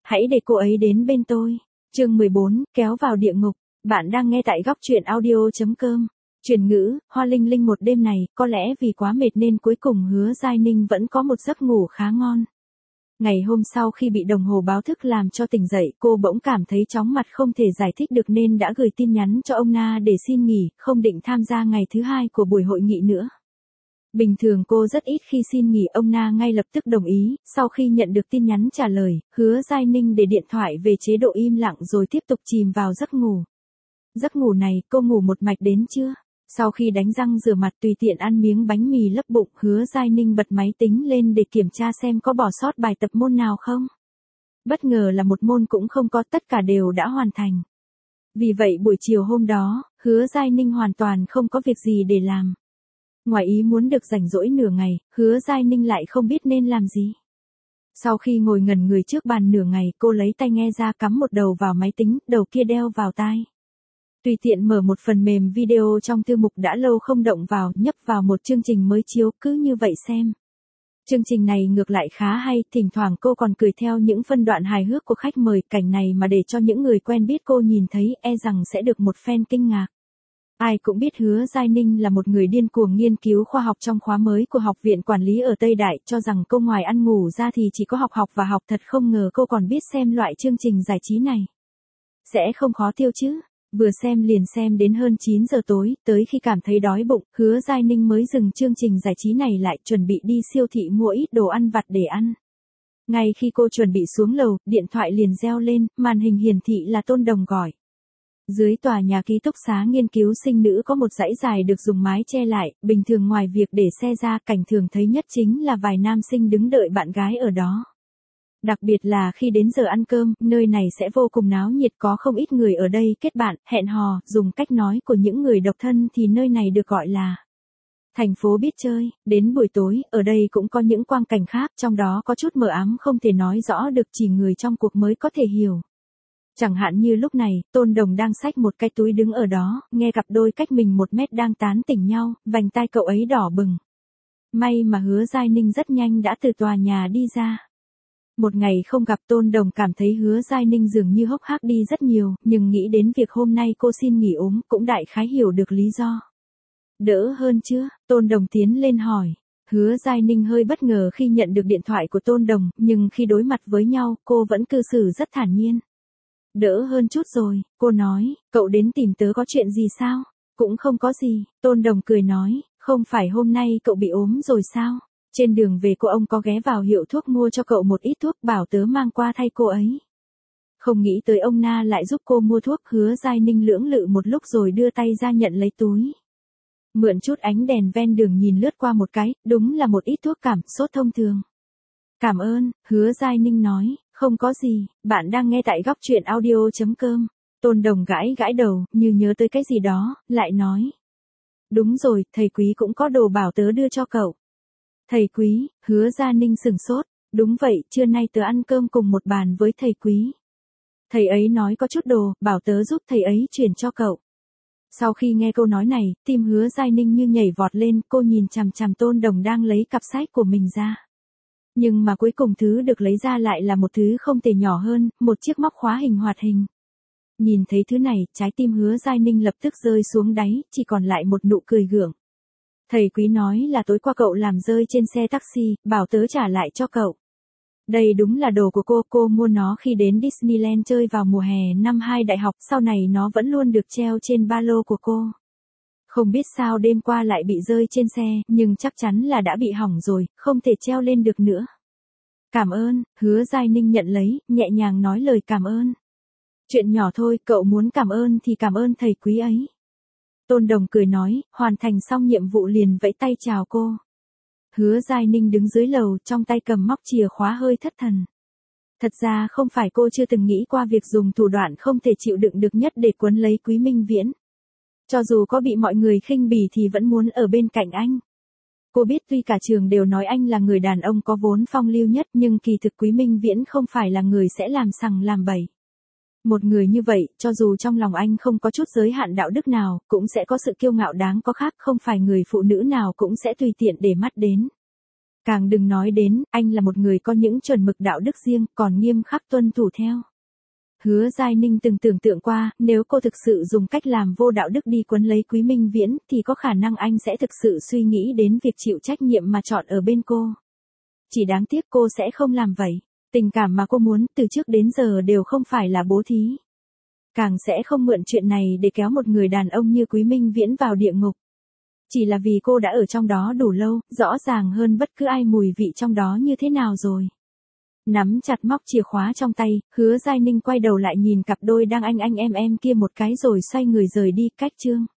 hãy để cô ấy đến bên tôi. Chương 14, kéo vào địa ngục. Bạn đang nghe tại góc truyện audio.com. Chuyển ngữ, Hoa Linh Linh một đêm này, có lẽ vì quá mệt nên cuối cùng Hứa Giai Ninh vẫn có một giấc ngủ khá ngon. Ngày hôm sau khi bị đồng hồ báo thức làm cho tỉnh dậy, cô bỗng cảm thấy chóng mặt không thể giải thích được nên đã gửi tin nhắn cho ông Na để xin nghỉ, không định tham gia ngày thứ hai của buổi hội nghị nữa. Bình thường cô rất ít khi xin nghỉ, ông Na ngay lập tức đồng ý. Sau khi nhận được tin nhắn trả lời, Hứa Giai Ninh để điện thoại về chế độ im lặng rồi tiếp tục chìm vào giấc ngủ. Giấc ngủ này, cô ngủ một mạch đến trưa. Sau khi đánh răng rửa mặt tùy tiện ăn miếng bánh mì lấp bụng, Hứa Giai Ninh bật máy tính lên để kiểm tra xem có bỏ sót bài tập môn nào không. Bất ngờ là một môn cũng không có, tất cả đều đã hoàn thành. Vì vậy buổi chiều hôm đó, Hứa Giai Ninh hoàn toàn không có việc gì để làm. Ngoài ý muốn được rảnh rỗi nửa ngày, Hứa Giai Ninh lại không biết nên làm gì. Sau khi ngồi ngẩn người trước bàn nửa ngày, cô lấy tai nghe ra cắm một đầu vào máy tính, đầu kia đeo vào tai. Tùy tiện mở một phần mềm video trong thư mục đã lâu không động vào, nhấp vào một chương trình mới chiếu, cứ như vậy xem. Chương trình này ngược lại khá hay, thỉnh thoảng cô còn cười theo những phân đoạn hài hước của khách mời, cảnh này mà để cho những người quen biết cô nhìn thấy, e rằng sẽ được một phen kinh ngạc. Ai cũng biết Hứa Giai Ninh là một người điên cuồng nghiên cứu khoa học. Trong khóa mới của Học viện Quản lý ở Tây Đại, cho rằng cô ngoài ăn ngủ ra thì chỉ có học và học, thật không ngờ cô còn biết xem loại chương trình giải trí này. Sẽ không khó tiêu chứ. Vừa xem liền xem đến hơn 9 giờ tối, tới khi cảm thấy đói bụng, Hứa Giai Ninh mới dừng chương trình giải trí này lại, chuẩn bị đi siêu thị mua ít đồ ăn vặt để ăn. Ngay khi cô chuẩn bị xuống lầu, điện thoại liền reo lên, màn hình hiển thị là Tôn Đồng gọi. Dưới tòa nhà ký túc xá nghiên cứu sinh nữ có một dãy dài được dùng mái che lại, bình thường ngoài việc để xe ra, cảnh thường thấy nhất chính là vài nam sinh đứng đợi bạn gái ở đó. Đặc biệt là khi đến giờ ăn cơm, nơi này sẽ vô cùng náo nhiệt, có không ít người ở đây kết bạn, hẹn hò, dùng cách nói của những người độc thân thì nơi này được gọi là thành phố biết chơi. Đến buổi tối, ở đây cũng có những quang cảnh khác, trong đó có chút mờ ám không thể nói rõ được, chỉ người trong cuộc mới có thể hiểu. Chẳng hạn như lúc này, Tôn Đồng đang xách một cái túi đứng ở đó, nghe cặp đôi cách mình 1 mét đang tán tỉnh nhau, vành tai cậu ấy đỏ bừng. May mà Hứa Giai Ninh rất nhanh đã từ tòa nhà đi ra. Một ngày không gặp, Tôn Đồng cảm thấy Hứa Giai Ninh dường như hốc hác đi rất nhiều, nhưng nghĩ đến việc hôm nay cô xin nghỉ ốm, cũng đại khái hiểu được lý do. Đỡ hơn chưa? Tôn Đồng tiến lên hỏi. Hứa Giai Ninh hơi bất ngờ khi nhận được điện thoại của Tôn Đồng, nhưng khi đối mặt với nhau, cô vẫn cư xử rất thản nhiên. Đỡ hơn chút rồi, cô nói, cậu đến tìm tớ có chuyện gì sao? Cũng không có gì, Tôn Đồng cười nói, không phải hôm nay cậu bị ốm rồi sao? Trên đường về ông có ghé vào hiệu thuốc mua cho cậu một ít thuốc, bảo tớ mang qua thay cô ấy. Không nghĩ tới ông Na lại giúp cô mua thuốc. Hứa Giai Ninh lưỡng lự một lúc rồi đưa tay ra nhận lấy túi. Mượn chút ánh đèn ven đường nhìn lướt qua một cái, đúng là một ít thuốc cảm sốt thông thường. Cảm ơn, Hứa Giai Ninh nói, không có gì, bạn đang nghe tại góc truyện audio.com. Tôn Đồng gãi gãi đầu, như nhớ tới cái gì đó, lại nói. Đúng rồi, thầy Quý cũng có đồ bảo tớ đưa cho cậu. Thầy Quý, Hứa Giai Ninh sửng sốt. Đúng vậy, trưa nay tớ ăn cơm cùng một bàn với thầy Quý. Thầy ấy nói có chút đồ, bảo tớ giúp thầy ấy chuyển cho cậu. Sau khi nghe câu nói này, tim Hứa Giai Ninh như nhảy vọt lên, cô nhìn chằm chằm Tôn Đồng đang lấy cặp sách của mình ra. Nhưng mà cuối cùng thứ được lấy ra lại là một thứ không thể nhỏ hơn, một chiếc móc khóa hình hoạt hình. Nhìn thấy thứ này, trái tim Hứa Giai Ninh lập tức rơi xuống đáy, chỉ còn lại một nụ cười gượng. Thầy Quý nói là tối qua cậu làm rơi trên xe taxi, bảo tớ trả lại cho cậu. Đây đúng là đồ của cô mua nó khi đến Disneyland chơi vào mùa hè năm 2 đại học, sau này nó vẫn luôn được treo trên ba lô của cô. Không biết sao đêm qua lại bị rơi trên xe, nhưng chắc chắn là đã bị hỏng rồi, không thể treo lên được nữa. Cảm ơn, Hứa Giai Ninh nhận lấy, nhẹ nhàng nói lời cảm ơn. Chuyện nhỏ thôi, cậu muốn cảm ơn thì cảm ơn thầy Quý ấy. Tôn Đồng cười nói, hoàn thành xong nhiệm vụ liền vẫy tay chào cô. Hứa Giai Ninh đứng dưới lầu, trong tay cầm móc chìa khóa hơi thất thần. Thật ra không phải cô chưa từng nghĩ qua việc dùng thủ đoạn không thể chịu đựng được nhất để quấn lấy Quý Minh Viễn. Cho dù có bị mọi người khinh bỉ thì vẫn muốn ở bên cạnh anh. Cô biết tuy cả trường đều nói anh là người đàn ông có vốn phong lưu nhất, nhưng kỳ thực Quý Minh Viễn không phải là người sẽ làm sằng làm bậy. Một người như vậy, cho dù trong lòng anh không có chút giới hạn đạo đức nào, cũng sẽ có sự kiêu ngạo đáng có khác, không phải người phụ nữ nào cũng sẽ tùy tiện để mắt đến. Càng đừng nói đến, anh là một người có những chuẩn mực đạo đức riêng, còn nghiêm khắc tuân thủ theo. Hứa Giai Ninh từng tưởng tượng qua, nếu cô thực sự dùng cách làm vô đạo đức đi quấn lấy Quý Minh Viễn, thì có khả năng anh sẽ thực sự suy nghĩ đến việc chịu trách nhiệm mà chọn ở bên cô. Chỉ đáng tiếc cô sẽ không làm vậy. Tình cảm mà cô muốn từ trước đến giờ đều không phải là bố thí. Càng sẽ không mượn chuyện này để kéo một người đàn ông như Quý Minh Viễn vào địa ngục. Chỉ là vì cô đã ở trong đó đủ lâu, rõ ràng hơn bất cứ ai mùi vị trong đó như thế nào rồi. Nắm chặt móc chìa khóa trong tay, Hứa Giai Ninh quay đầu lại nhìn cặp đôi đang anh em kia một cái rồi xoay người rời đi. Cách chương